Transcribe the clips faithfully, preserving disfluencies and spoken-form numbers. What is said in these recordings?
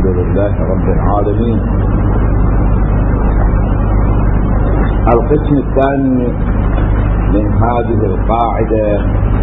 لله رب العالمين. القسم الثاني من هذه القاعدة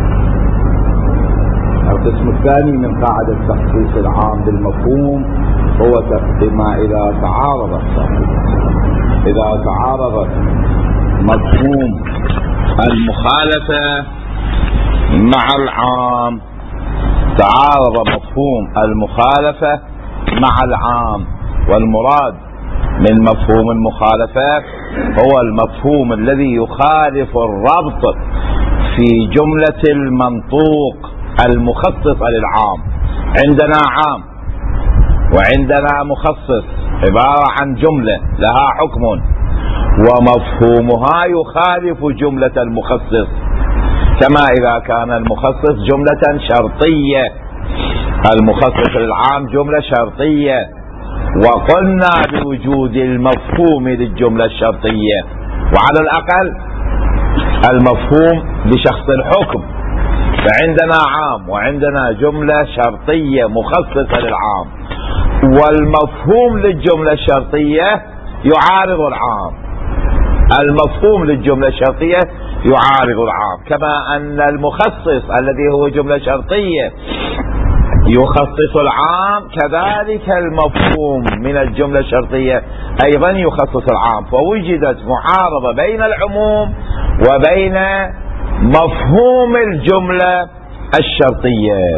القسم الثاني من قاعدة تخصيص العام بالمفهوم هو ما إذا تعارض إذا تعارض مفهوم المخالفة مع العام تعارض مفهوم المخالفة مع العام. والمراد من مفهوم المخالفة هو المفهوم الذي يخالف الربط في جملة المنطوق المخصصة للعام. عندنا عام وعندنا مخصص، عبارة عن جملة لها حكم ومفهومها يخالف جملة المخصص، كما إذا كان المخصص جملة شرطية، المخصص للعام جملة شرطية، وقلنا بوجود المفهوم للجملة الشرطية، وعلى الأقل المفهوم لشخص الحكم. فعندنا عام وعندنا جملة شرطية مخصصة للعام، والمفهوم للجملة الشرطية يعارض العام. المفهوم للجملة الشرطية يعارض العام، كما أن المخصص الذي هو جملة شرطية يخصص العام، كذلك المفهوم من الجملة الشرطية أيضا يخصص العام. فوجدت معارضة بين العموم وبين مفهوم الجملة الشرطية.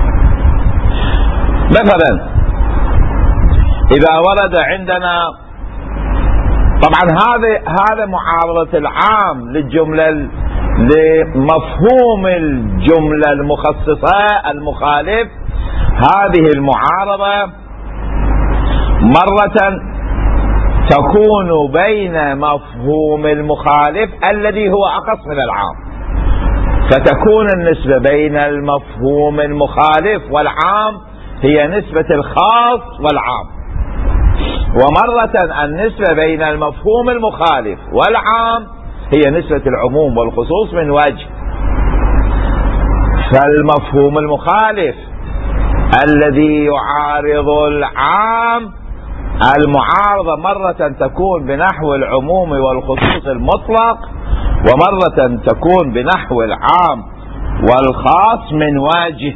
مثلا إذا ورد عندنا، طبعا هذا هذا معارضة العام للجملة لمفهوم الجملة المخصصة المخالف. هذه المعارضة مرة تكون بين مفهوم المخالف الذي هو أخص من العام، فتكون النسبة بين المفهوم المخالف والعام هي نسبة الخاص والعام، ومرة النسبة بين المفهوم المخالف والعام هي نسبة العموم والخصوص من وجه. فالمفهوم المخالف الذي يعارض العام، المعارضة مرة تكون بنحو العموم والخصوص المطلق، ومرة تكون بنحو العام والخاص من وجه.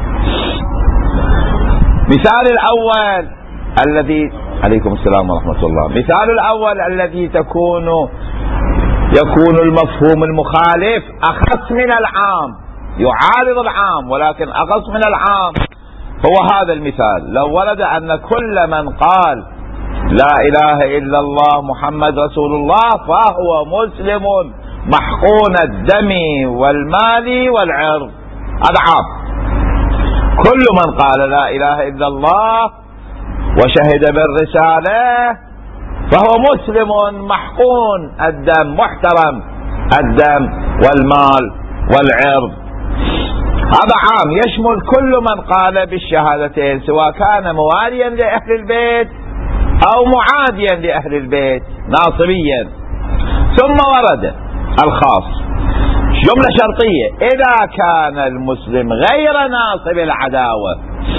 مثال الأول الذي عليكم السلام ورحمة الله. مثال الأول الذي تكون يكون المفهوم المخالف أخص من العام، يعارض العام ولكن أخص من العام، هو هذا المثال. لو ورد أن كل من قال لا إله إلا الله محمد رسول الله فهو مسلم محقون الدم والمال والعرض، هذا عام. كل من قال لا إله إلا الله وشهد بالرسالة فهو مسلم محقون الدم، محترم الدم والمال والعرض، هذا عام يشمل كل من قال بالشهادتين، سواء كان مواليا لأهل البيت أو معاديا لأهل البيت ناصبيا. ثم ورد الخاص، جملة شرطية: إذا كان المسلم غير ناصب العداوة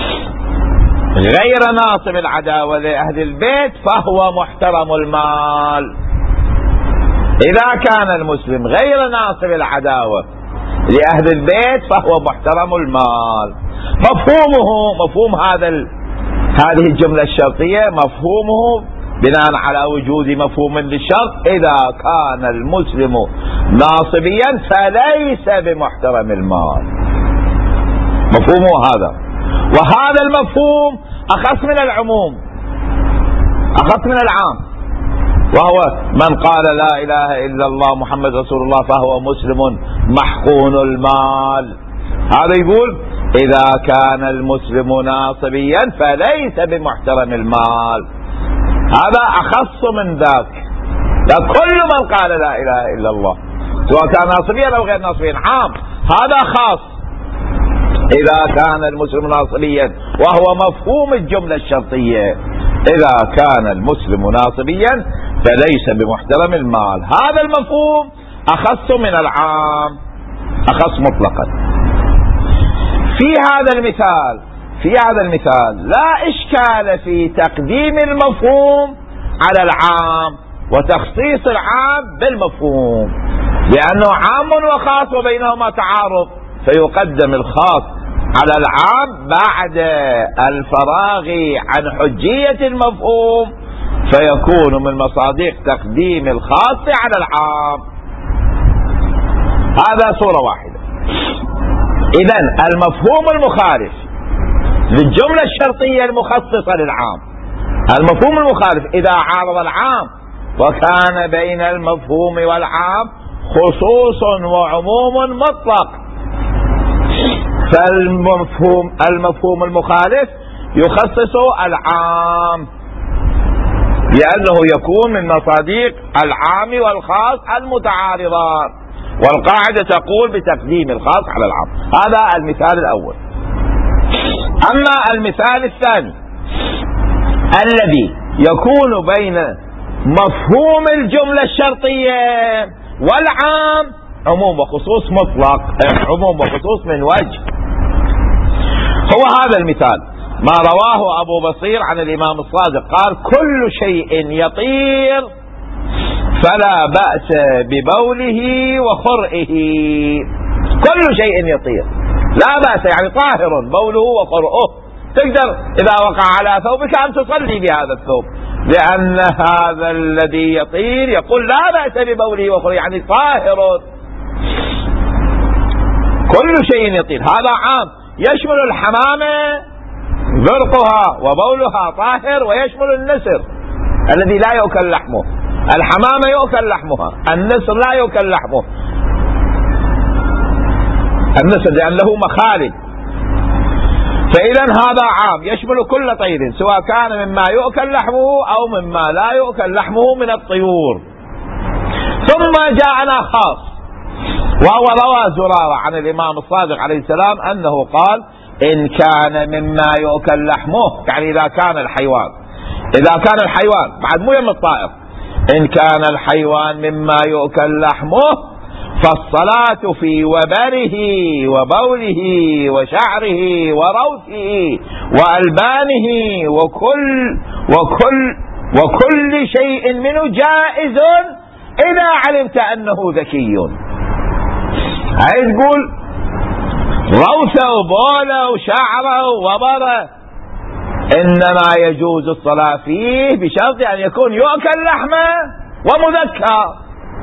غير ناصب العداوة لأهل البيت فهو محترم المال. إذا كان المسلم غير ناصب العداوة لأهل البيت فهو محترم المال. مفهومه مفهوم هذا هذه الجملة الشرطية مفهومه بناء على وجود مفهوم للشرط: إذا كان المسلم ناصبيا فليس بمحترم المال. مفهومه هذا، وهذا المفهوم أخص من العموم، أخص من العام، وهو من قال لا إله إلا الله محمد رسول الله فهو مسلم محقون المال. هذا يقول إذا كان المسلم ناصبيا فليس بمحترم المال، هذا أخص من ذاك. كل من قال لا إله إلا الله سواء كان ناصبيا أو غير ناصبيا عام، هذا خاص. إذا كان المسلم ناصبيا، وهو مفهوم الجملة الشرطية: إذا كان المسلم ناصبيا فليس بمحترم المال. هذا المفهوم أخص من العام، أخص مطلقا. في هذا المثال في هذا المثال لا إشكال في تقديم المفهوم على العام وتخصيص العام بالمفهوم، لأنه عام وخاص وبينهما تعارض، فيقدم الخاص على العام بعد الفراغ عن حجية المفهوم، فيكون من مصادق تقديم الخاص على العام. هذا صورة واحدة. إذن المفهوم المخالف للجملة الشرطية المخصصة للعام، المفهوم المخالف إذا عارض العام وكان بين المفهوم والعام خصوص وعموم مطلق، فالمفهوم المفهوم المخالف يخصص العام، لأنه يكون من مصادق العام والخاص المتعارضان، والقاعدة تقول بتقديم الخاص على العام. هذا المثال الأول. أما المثال الثاني الذي يكون بين مفهوم الجملة الشرطية والعام عموم وخصوص مطلق، عموم وخصوص من وجه، هو هذا المثال ما رواه أبو بصير عن الإمام الصادق قال: كل شيء يطير فلا بأس ببوله وخرئه. كل شيء يطير لا بأس، يعني طاهر بوله وخرئه، تقدر إذا وقع على ثوبك أن تصلي بهذا الثوب، لأن هذا الذي يطير يقول لا بأس ببوله وخرئه، يعني طاهر. كل شيء يطير هذا عام، يشمل الحمامة ذرقها وبولها طاهر، ويشمل النسر الذي لا يؤكل لحمه. الحمامة يؤكل لحمها، النسر لا يؤكل لحمه، النسر لأن له مخالب. فإذا هذا عام يشمل كل طير سواء كان مما يؤكل لحمه أو مما لا يؤكل لحمه من الطيور. ثم جاءنا خاص، وهو روى زرارة عن الإمام الصادق عليه السلام أنه قال: إن كان مما يؤكل لحمه، يعني إذا كان الحيوان إذا كان الحيوان بعد مو يم الطائر، إن كان الحيوان مما يؤكل لحمه فالصلاة في وبره وبوله وشعره وروثه وألبانه وكل وكل وكل شيء منه جائز إذا علمت أنه ذكي. عايز تقول روثه وبوله وشعره وبره إنما يجوز الصلاة فيه بشرط أن يكون يؤكل لحمه ومذكى.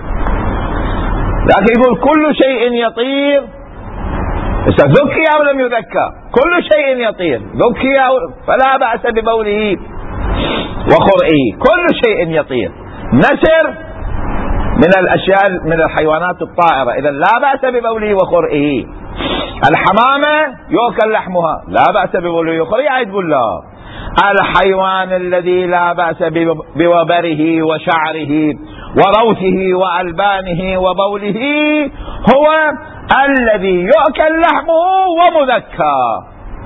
لكن يقول كل شيء يطير، ذكي أو لم يذكى، كل شيء يطير ذكي فلا بأس ببوله وخرئه. كل شيء يطير، نسر من الأشياء من الحيوانات الطائرة، إذا لا بأس ببوله وخرئه. الحمامة يؤكل لحمها، لا بأس ببوله وخرئه. تقول لا، الحيوان الذي لا بأس بوبره وشعره وروثه وألبانه وبوله هو الذي يؤكل لحمه ومذكى.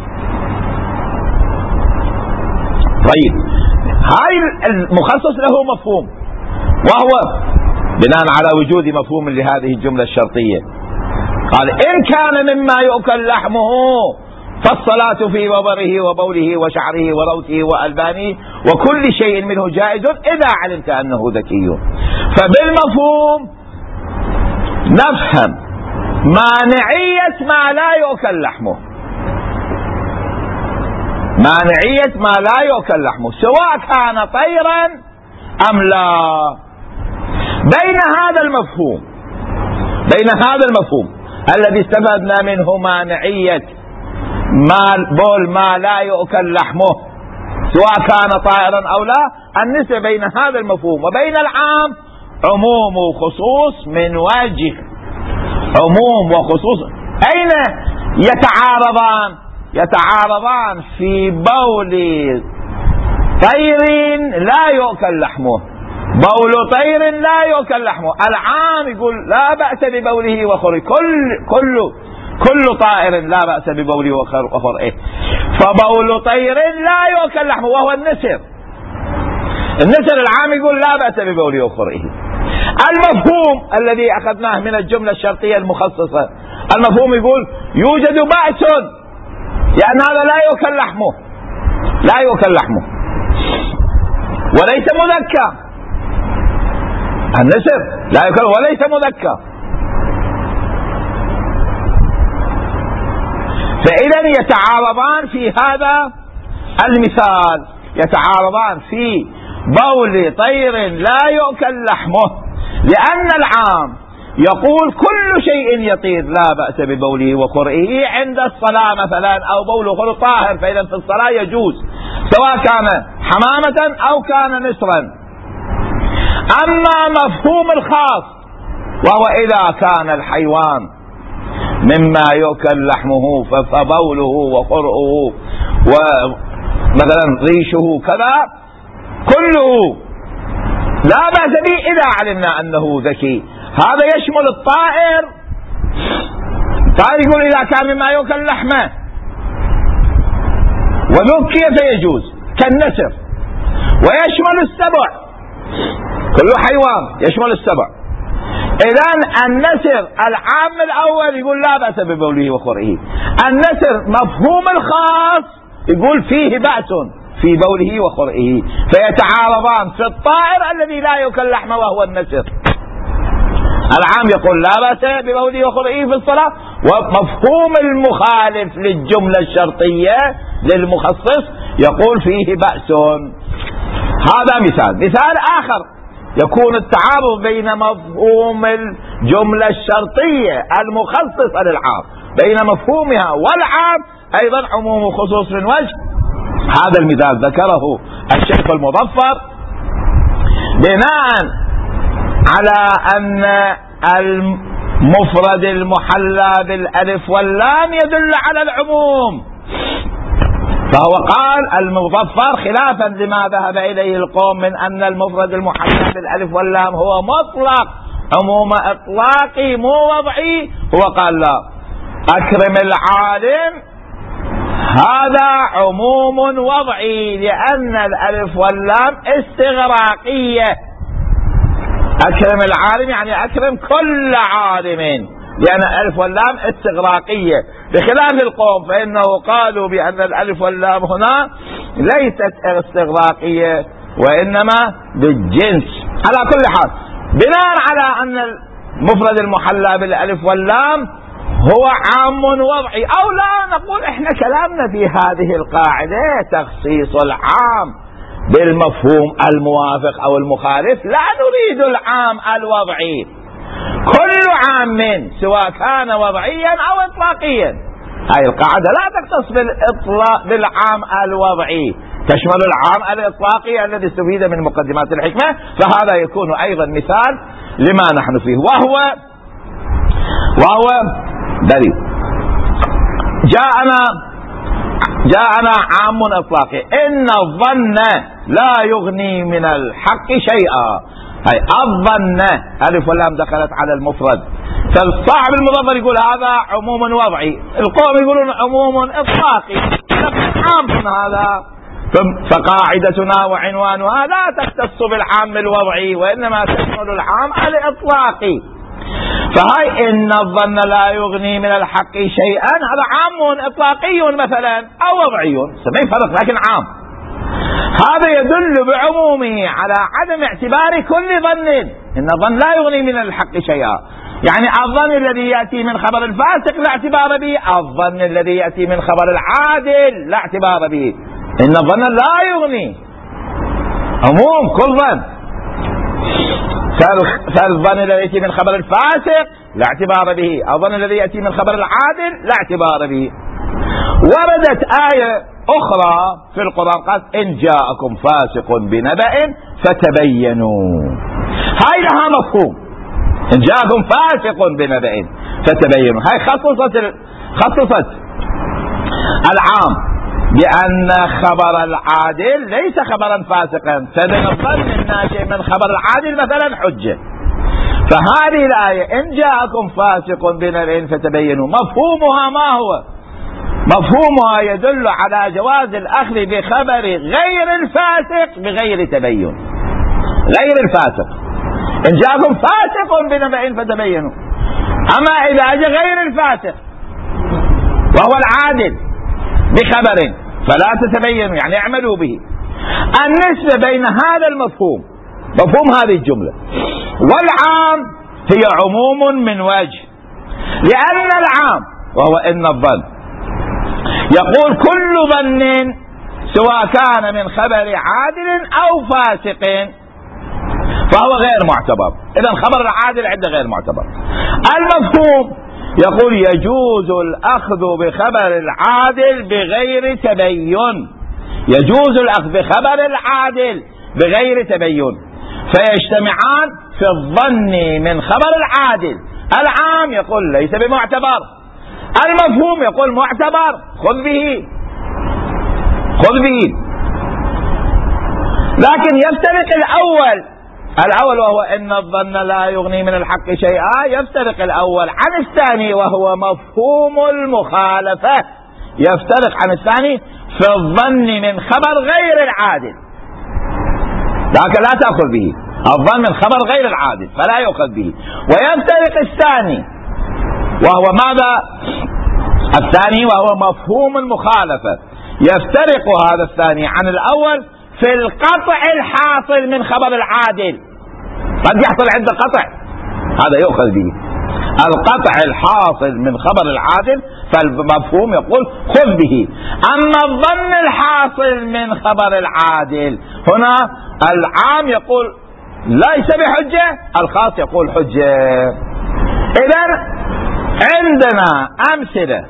طيب، هاي المخصص له مفهوم، وهو بناء على وجود مفهوم لهذه الجملة الشرطية. قال: إن كان مما يؤكل لحمه فالصلاة في وبره وبوله وشعره وروثه وألبانه وكل شيء منه جائز إذا علمت أنه ذكي. فبالمفهوم نفهم مانعية ما لا يؤكل لحمه، مانعية ما لا يؤكل لحمه سواء كان طيرا أم لا. بين هذا المفهوم بين هذا المفهوم الذي استفدنا منه مانعية ما بول ما لا يؤكل لحمه سواء كان طائرا أو لا، النسبة بين هذا المفهوم وبين العام عموم وخصوص من وجه. عموم وخصوص أين يتعارضان؟ يتعارضان في بول طير لا يؤكل لحمه، بول طير لا يؤكل لحمه. العام يقول لا بأس ببوله وخرئه، كل كل كل طائر لا بأس ببوله وخرئه، فبول طير لا يؤكل لحمه وهو النسر. النسر العام يقول لا بأس ببوله وخرئه. المفهوم الذي أخذناه من الجملة الشرطية المخصصة، المفهوم يقول يوجد بأس لأن هذا لا يؤكل لحمه، لا يؤكل لحمه وليس مذكى. النسر لا يؤكل وليس مذكى. فإذا يتعارضان في هذا المثال، يتعارضان في بول طير لا يؤكل لحمه، لأن العام يقول كل شيء يطير لا بأس ببوله وقرئه عند الصلاة مثلا، أو بوله خلق طاهر، فإذا في الصلاة يجوز سواء كان حمامة أو كان نسرا. أما مفهوم الخاص وهو إذا كان الحيوان مما يؤكل لحمه فبوله وقرئه ومثلا ريشه كذا كله لا بأس به إذا علمنا أنه ذكي. هذا يشمل الطائر، الطائر يقول إذا كان مما يؤكل لحمه وذكي فيجوز كالنسر، ويشمل السبع، كل حيوان يشمل السبع. إذن النسر العام الأول يقول لا بأس ببوله وقرئه، النسر مفهوم الخاص يقول فيه بأس في بوله وقرئه، فيتعارضان في الطائر الذي لا يؤكل لحمه وهو النسر. العام يقول لا بأس ببوله وقرئه في الصلاة، ومفهوم المخالف للجملة الشرطية للمخصص يقول فيه بأس. هذا مثال. مثال آخر يكون التعارض بين مفهوم الجملة الشرطية المخصصة للعام، بين مفهومها والعام أيضا عموم وخصوص من وجه. هذا المثال ذكره الشيخ المظفر بناء على أن المفرد المحلى بالألف واللام يدل على العموم، فهو قال المظفر خلافا لما ذهب إليه القوم من أن المفرد المحلى بالألف واللام هو مطلق عموم إطلاقي مو وضعي، هو قال لا، أكرم العالم هذا عموم وضعي لأن الألف واللام استغراقية. أكرم العالم يعني أكرم كل عالم، لأن الألف واللام استغراقية، بخلاف القوم فإنه قالوا بأن الألف واللام هنا ليست استغراقية وإنما بالجنس. على كل حال بناء على أن المفرد المحلى بالألف واللام هو عام وضعي، أو لا نقول إحنا كلامنا في هذه القاعدة تخصيص العام بالمفهوم الموافق أو المخالف، لا نريد العام الوضعي، كل عام سواء كان وضعيا أو إطلاقيا. هذه القاعدة لا تختص بالإطلاق بالعام الوضعي، تشمل العام الإطلاقي الذي استفيد من مقدمات الحكمة. فهذا يكون أيضا مثال لما نحن فيه، وهو وهو دليل. جاءنا جاءنا عام إطلاقي، إن الظن لا يغني من الحق شيئا. هاي الظن ألف واللام دخلت على المفرد، فالصاحب المظفر يقول هذا عموم وضعي، القوم يقولون عموم إطلاقي، عام هذا. فقاعدتنا وعنوانها لا تختص بالعام الوضعي وإنما تشمل العام الإطلاقي. فهاي إن الظن لا يغني من الحق شيئا هذا عام إطلاقي مثلا أو وضعي، ما فرق لكن عام. هذا يدل بعمومه على عدم اعتبار كل ظن، إن الظن لا يغني من الحق شيئا، يعني الظن الذي يأتي من خبر الفاسق لا اعتبار به، الظن الذي يأتي من خبر العادل لا اعتبار به. إن الظن لا يغني عموم كل ظن، فالظن الذي يأتي من خبر الفاسق لا اعتبار به، الظن الذي يأتي من خبر العادل لا اعتبار به. وردت آية أخرى في القرآن قال إن جاءكم فاسق بنبأ فتبينوا، هاي لها مفهوم، إن جاءكم فاسق بنبأ فتبينوا، هاي خصصت خصصت العام بأن خبر العادل ليس خبرا فاسقا، فمن الظن الناشئ من خبر العادل مثلا حجة. فهذه الآية إن جاءكم فاسق بنبأ فتبينوا مفهومها ما هو؟ مفهومها يدل على جواز الأخذ بخبر غير الفاسق بغير تبين، غير الفاسق. إن جاءكم فاسق بنبأ فتبينوا، أما إذا جاء غير الفاسق وهو العادل بخبر فلا تتبينوا يعني اعملوا به. النسبة بين هذا المفهوم، مفهوم هذه الجملة، والعام هي عموم من وجه، لأن العام وهو إن الظن يقول كل ظن سواء كان من خبر عادل أو فاسق فهو غير معتبر، إذا الخبر العادل عنده غير معتبر. المفهوم يقول يجوز الأخذ بخبر العادل بغير تبين، يجوز الأخذ بخبر العادل بغير تبين، فيجتمعان في الظن من خبر العادل. العام يقول ليس بمعتبر، المفهوم يقول معتبر، خذ به خذ به. لكن يفترق الأول الأول وهو إن الظن لا يغني من الحق شيئا، يفترق الأول عن الثاني وهو مفهوم المخالفة، يفترق عن الثاني في الظن من خبر غير العادل، لكن لا تأخذ به. الظن من خبر غير العادل فلا يؤخذ به. ويفترق الثاني وهو ماذا؟ الثاني وهو مفهوم المخالفة، يفترق هذا الثاني عن الأول في القطع الحاصل من خبر العادل. قد يحصل عند قطع، هذا يؤخذ به. القطع الحاصل من خبر العادل فالمفهوم يقول خذ به. أما الظن الحاصل من خبر العادل هنا العام يقول ليس بحجة، الخاص يقول حجة. إذن عندنا أمثلة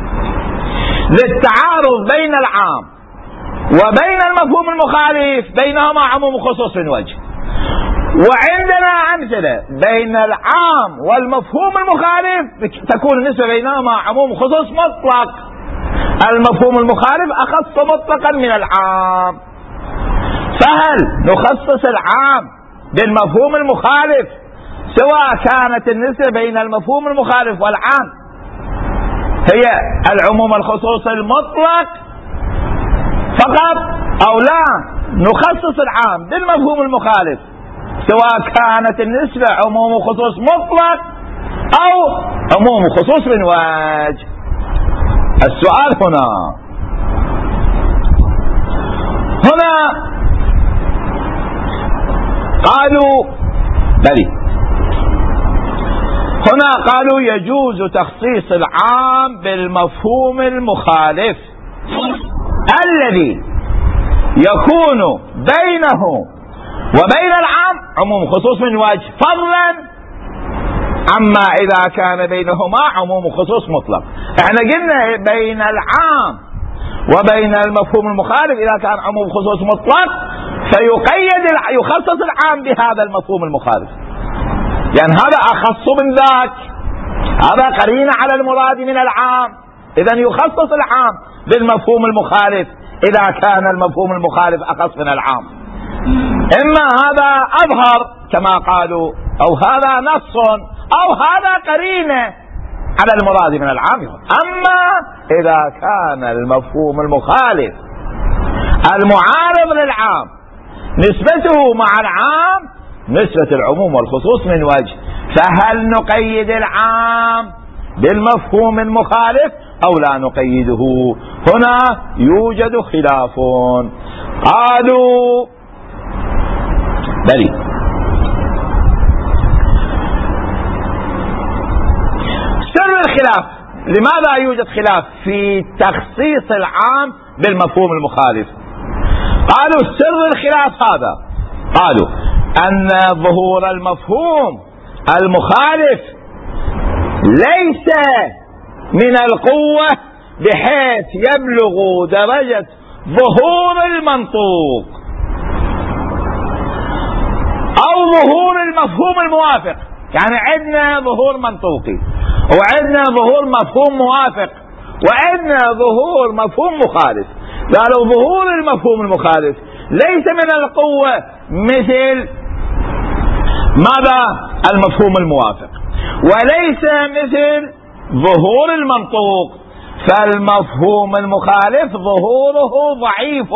للتعارض بين العام وبين المفهوم المخالف، بينهما عموم وخصوص من وجه. وعندنا أمثلة بين العام والمفهوم المخالف تكون النسبة بينهما عموم وخصوص مطلق، المفهوم المخالف أخص مطلقا من العام. فهل نخصص العام بالمفهوم المخالف سواء كانت النسبة بين المفهوم المخالف والعام هي العموم الخصوص المطلق فقط، أو لا نخصص العام بالمفهوم المخالف سواء كانت النسبة عموم وخصوص مطلق أو عموم وخصوص من وجه؟ السؤال هنا هنا قالوا بلي هنا قالوا يجوز تخصيص العام بالمفهوم المخالف الذي يكون بينه وبين العام عموم خصوص من وجه، فضلا عما إذا كان بينهما عموم خصوص مطلق. احنا قلنا بين العام وبين المفهوم المخالف إذا كان عموم خصوص مطلق فيقيد يخصص العام بهذا المفهوم المخالف، يعني هذا أخص من ذاك، هذا قرينة على المراد من العام، إذن يخصص العام بالمفهوم المخالف إذا كان المفهوم المخالف أخص من العام. إما هذا أظهر كما قالوا، أو هذا نص، أو هذا قرينة على المراد من العام. أما إذا كان المفهوم المخالف المعارض للعام نسبته مع العام نسبة العموم والخصوص من وجه، فهل نقيد العام بالمفهوم المخالف أو لا نقيده؟ هنا يوجد خلاف. قالوا بلي سر الخلاف، لماذا يوجد خلاف في تخصيص العام بالمفهوم المخالف؟ قالوا سر الخلاف هذا، قالوا أن ظهور المفهوم المخالف ليس من القوة بحيث يبلغ درجة ظهور المنطوق أو ظهور المفهوم الموافق. يعني عندنا ظهور منطوقي وعندنا ظهور مفهوم موافق وعندنا ظهور مفهوم مخالف. قالوا ظهور المفهوم المخالف ليس من القوة مثل ماذا؟ المفهوم الموافق، وليس مثل ظهور المنطوق، فالمفهوم المخالف ظهوره ضعيف،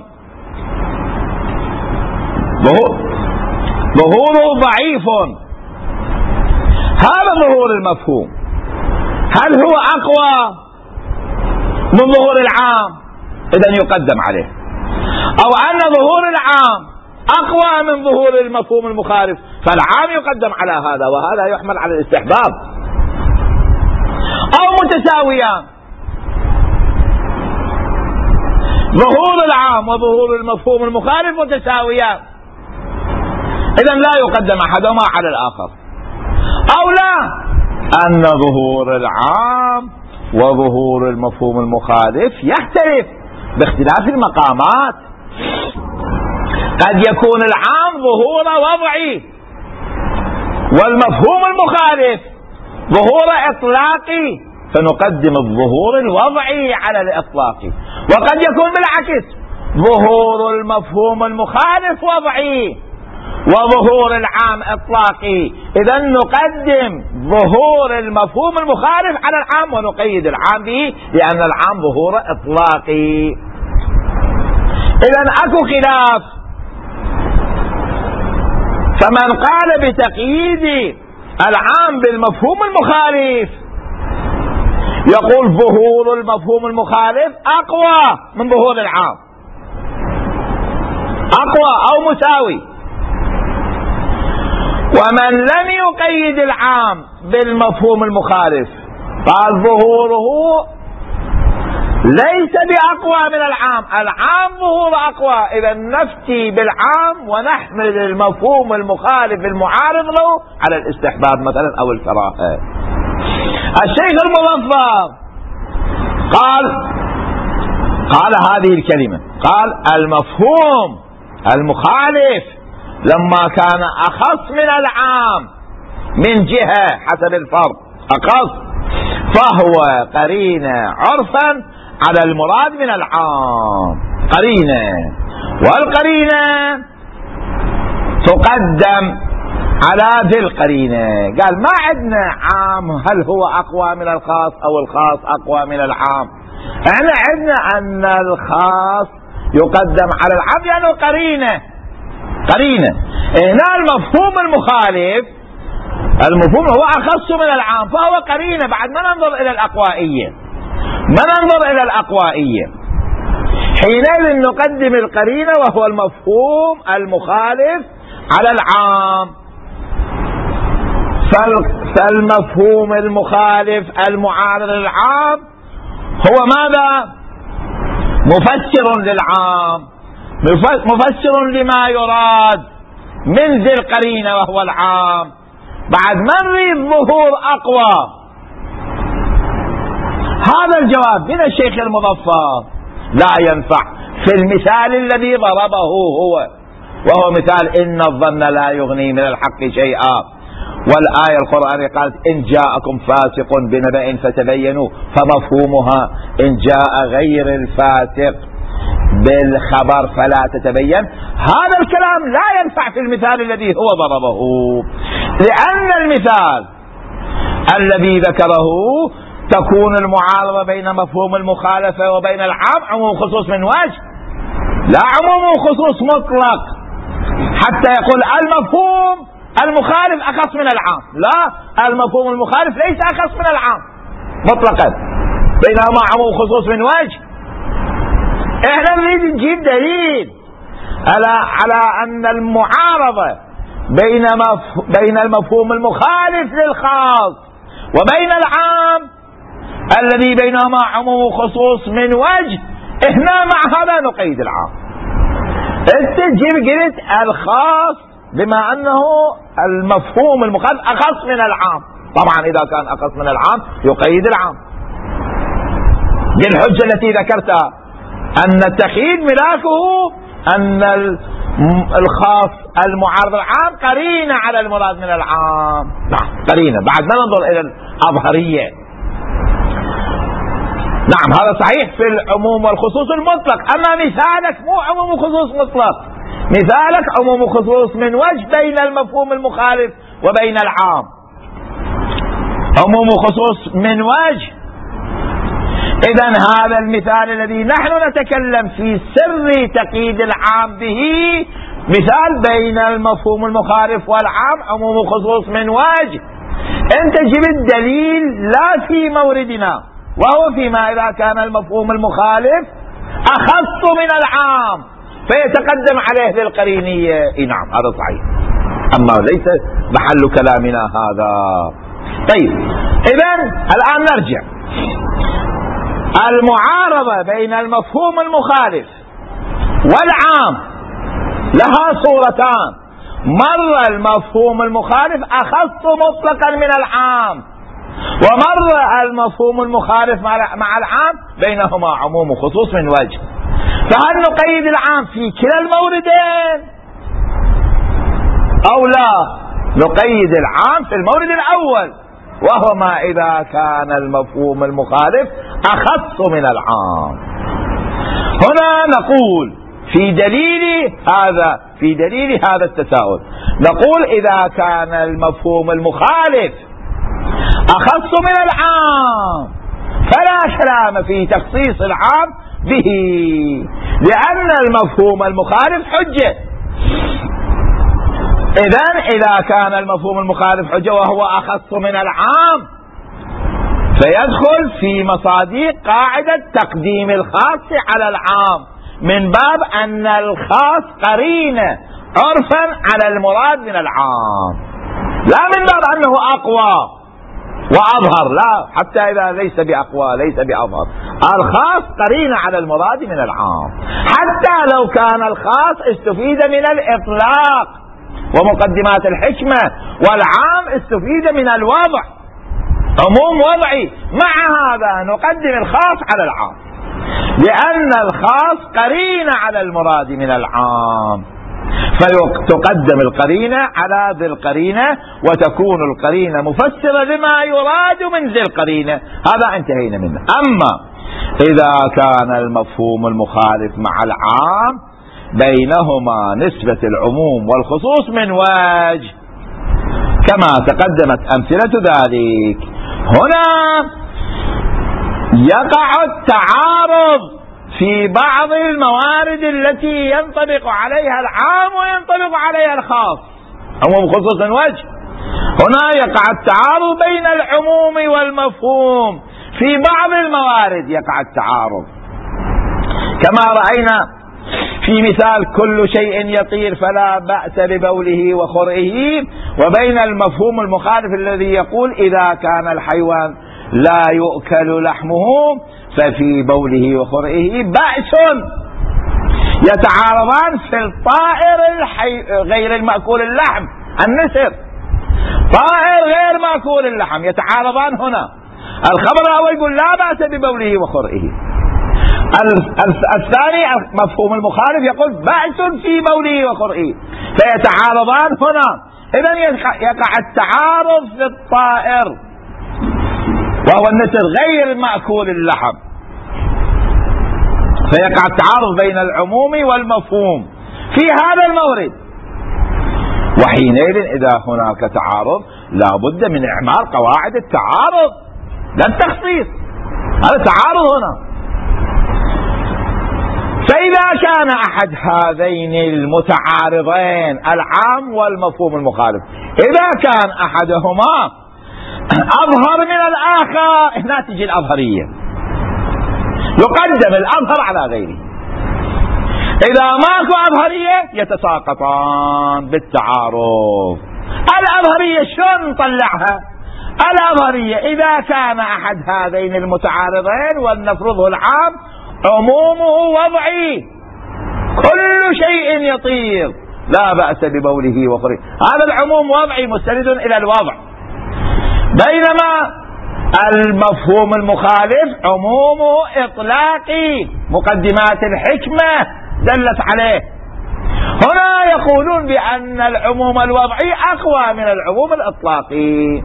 ظهوره ضعيف. هذا ظهور المفهوم هل هو أقوى من ظهور العام إذن يقدم عليه، أو أن ظهور العام أقوى من ظهور المفهوم المخالف فالعام يقدم على هذا، وهذا يحمل على الاستحباب. أو متساويان، ظهور العام وظهور المفهوم المخالف متساويان، إذن لا يقدم أحدهما على الآخر. أو لا، أن ظهور العام وظهور المفهوم المخالف يختلف باختلاف المقامات. قد يكون العام ظهور وضعي والمفهوم المخالف ظهور إطلاقي، فنقدم الظهور الوضعي على الإطلاقي. وقد يكون بالعكس، ظهور المفهوم المخالف وضعي وظهور العام إطلاقي، إذن نقدم ظهور المفهوم المخالف على العام ونقيد العام به، لأن العام ظهور إطلاقي. إذن أكو خلاف، فمن قال بتقييد العام بالمفهوم المخالف يقول ظهور المفهوم المخالف أقوى من ظهور العام، أقوى أو مساوي. ومن لم يقيد العام بالمفهوم المخالف قال ظهوره ليس بأقوى من العام، العام ظهور أقوى، إذا نفتي بالعام ونحمل المفهوم المخالف المعارض له على الاستحباب مثلا أو الكراهة. الشيخ المظفر قال قال هذه الكلمة، قال المفهوم المخالف لما كان أخص من العام من جهة حسب الفرق أخص، فهو قرينة عرفا على المراد من العام، قرينة، والقرينة تقدم على ذي القرينة. قال ما عندنا عام هل هو أقوى من الخاص أو الخاص أقوى من العام، احنا عندنا أن الخاص يقدم على العام لأنه قرينة، قرينة. هنا المفهوم المخالف المفهوم هو أخص من العام فهو قرينة، بعد ما ننظر إلى الأقوائية، ما ننظر إلى الأقوائية، حينئذ نقدم القرينة وهو المفهوم المخالف على العام. فالمفهوم المخالف المعارض للعام هو ماذا؟ مفسر للعام، مفسر لما يراد من ذي القرينة وهو العام. بعد ما نريد ظهور أقوى، هذا الجواب من الشيخ المظفر لا ينفع في المثال الذي ضربه هو، وهو مثال إن الظن لا يغني من الحق شيئا، والآية القرآنية قالت إن جاءكم فاسق بنبأ فتبينوا، فمفهومها إن جاء غير الفاسق بالخبر فلا تتبين. هذا الكلام لا ينفع في المثال الذي هو ضربه، لأن المثال الذي ذكره تكون المعارضة بين مفهوم المخالفة وبين العام عموم خصوص من وجه، لا عموم خصوص مطلق حتى يقول المفهوم المخالف أخص من العام، لا، المفهوم المخالف ليس أخص من العام مطلقا، بينهما عموم خصوص من وجه. احنا نريد نجيب دليل على على أن المعارضة بين مف... بين المفهوم المخالف للخاص وبين العام الذي بينهما عموم خصوص من وجه، احنا مع هذا نقيد العام. انت تجيب قلت الخاص بما انه المفهوم المخالف اخص من العام، طبعا اذا كان اخص من العام يقيد العام بالحجة التي ذكرتها ان التقييد ملاكه ان الخاص المعارض العام قرينة على المراد من العام، نعم قرينة، بعد ما ننظر الى الأظهرية. نعم هذا صحيح في العموم والخصوص المطلق، اما مثالك مو عموم وخصوص مطلق، مثالك عموم وخصوص من وجه بين المفهوم المخالف وبين العام، عموم وخصوص من وجه. إذن هذا المثال الذي نحن نتكلم في سر تقييد العام به مثال بين المفهوم المخالف والعام عموم وخصوص من وجه. انت جبت دليل لا في موردنا، وهو فيما إذا كان المفهوم المخالف أخص من العام فيتقدم عليه للقرينية. إيه نعم هذا صحيح، أما ليس محل كلامنا هذا. طيب إذن الآن نرجع. المعارضة بين المفهوم المخالف والعام لها صورتان. مرة المفهوم المخالف أخص مطلقا من العام، ومرة المفهوم المخالف مع العام بينهما عموم وخصوص من وجه. فهل نقيد العام في كلا الموردين أو لا؟ نقيد العام في المورد الأول، وهو ما إذا كان المفهوم المخالف أخص من العام. هنا نقول في دليل هذا في دليل هذا التساؤل، نقول إذا كان المفهوم المخالف أخص من العام فلا كلام في تخصيص العام به، لأن المفهوم المخالف حجة. إذن إذا كان المفهوم المخالف حجة وهو أخص من العام فيدخل في مصادق قاعدة تقديم الخاص على العام، من باب أن الخاص قرينة عرفا على المراد من العام، لا من باب أنه أقوى وأظهر، لا، حتى إذا ليس بأقوى ليس بأظهر. الخاص قرينة على المراد من العام، حتى لو كان الخاص استفيد من الإطلاق ومقدمات الحكمة، والعام استفيد من الوضع عموم وضعي. مع هذا نقدم الخاص على العام، لأن الخاص قرينة على المراد من العام، فتقدم القرينة على ذي القرينة، وتكون القرينة مفسرة لما يراد من ذي القرينة. هذا انتهينا منه. أما إذا كان المفهوم المخالف مع العام بينهما نسبة العموم والخصوص من وجه، كما تقدمت أمثلة ذلك. هنا يقع التعارض في بعض الموارد التي ينطبق عليها العام وينطبق عليها الخاص، عموم خصوص من وجه. هنا يقع التعارض بين العموم والمفهوم في بعض الموارد، يقع التعارض كما رأينا في مثال كل شيء يطير فلا بأس ببوله وخرئه، وبين المفهوم المخالف الذي يقول إذا كان الحيوان لا يؤكل لحمه ففي بوله وخرئه بأس. يتعارضان في الطائر الحي... غير المأكول اللحم، النسر طائر غير مأكول اللحم، يتعارضان هنا. الخبر الأول يقول لا بأس ببوله وخرئه، الثاني مفهوم المخالف يقول بأس في بوله وخرئه، فيتعارضان هنا. إذن يقع التعارض في الطائر وهو النسر غير مأكول اللحم، فيقع التعارض بين العموم والمفهوم في هذا المورد. وحينئذ إذا هناك تعارض لا بد من إعمال قواعد التعارض لا التخصيص، هذا تعارض هنا. فإذا كان أحد هذين المتعارضين العام والمفهوم المخالف، إذا كان أحدهما أظهر من الآخر، هنا تجي الأظهرية، يقدم الأظهر على غيره. إذا ماكو أظهرية يتساقطان بالتعارض. الأظهرية شلون نطلعها؟ الأظهرية إذا كان أحد هذين المتعارضين ولنفرضه العام عمومه وضعي، كل شيء يطير لا بأس ببوله وخرئه، هذا العموم وضعي مستند إلى الوضع، بينما المفهوم المخالف عمومه إطلاقي، مقدمات الحكمة دلت عليه. هنا يقولون بأن العموم الوضعي أقوى من العموم الإطلاقي،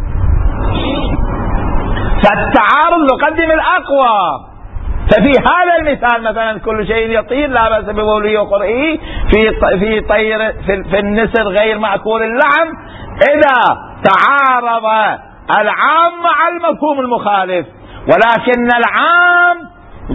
فالتعارض يقدم الأقوى. ففي هذا المثال مثلا كل شيء يطير لا بأس ببوله وخرئه، في في طير في, في النسر غير مأكول اللحم، إذا تعارض العام مع المفهوم المخالف، ولكن العام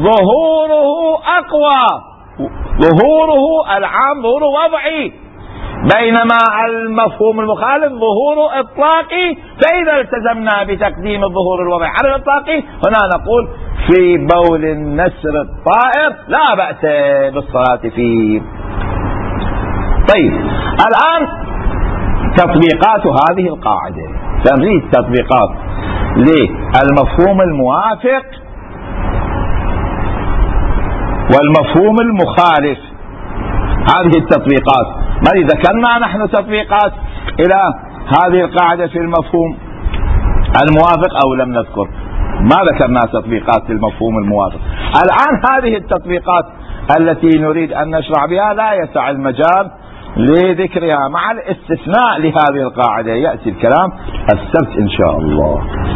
ظهوره أقوى، ظهوره العام ظهور وضعي، بينما المفهوم المخالف ظهور إطلاقي، فإذا التزمنا بتقديم الظهور الوضعي على الإطلاقي هنا نقول في بول النسر الطائر لا بأس بالصلاة فيه. طيب الآن تطبيقات هذه القاعدة، تمرير تطبيقات للمفهوم الموافق والمفهوم المخالف. هذه التطبيقات ما ذكرنا نحن تطبيقات إلى هذه القاعدة في المفهوم الموافق أو لم نذكر؟ ما ذكرنا تطبيقات للمفهوم الموافق. الآن هذه التطبيقات التي نريد أن نشرع بها لا يسع المجال لذكرها، مع الاستثناء لهذه القاعدة يأتي الكلام السبت إن شاء الله.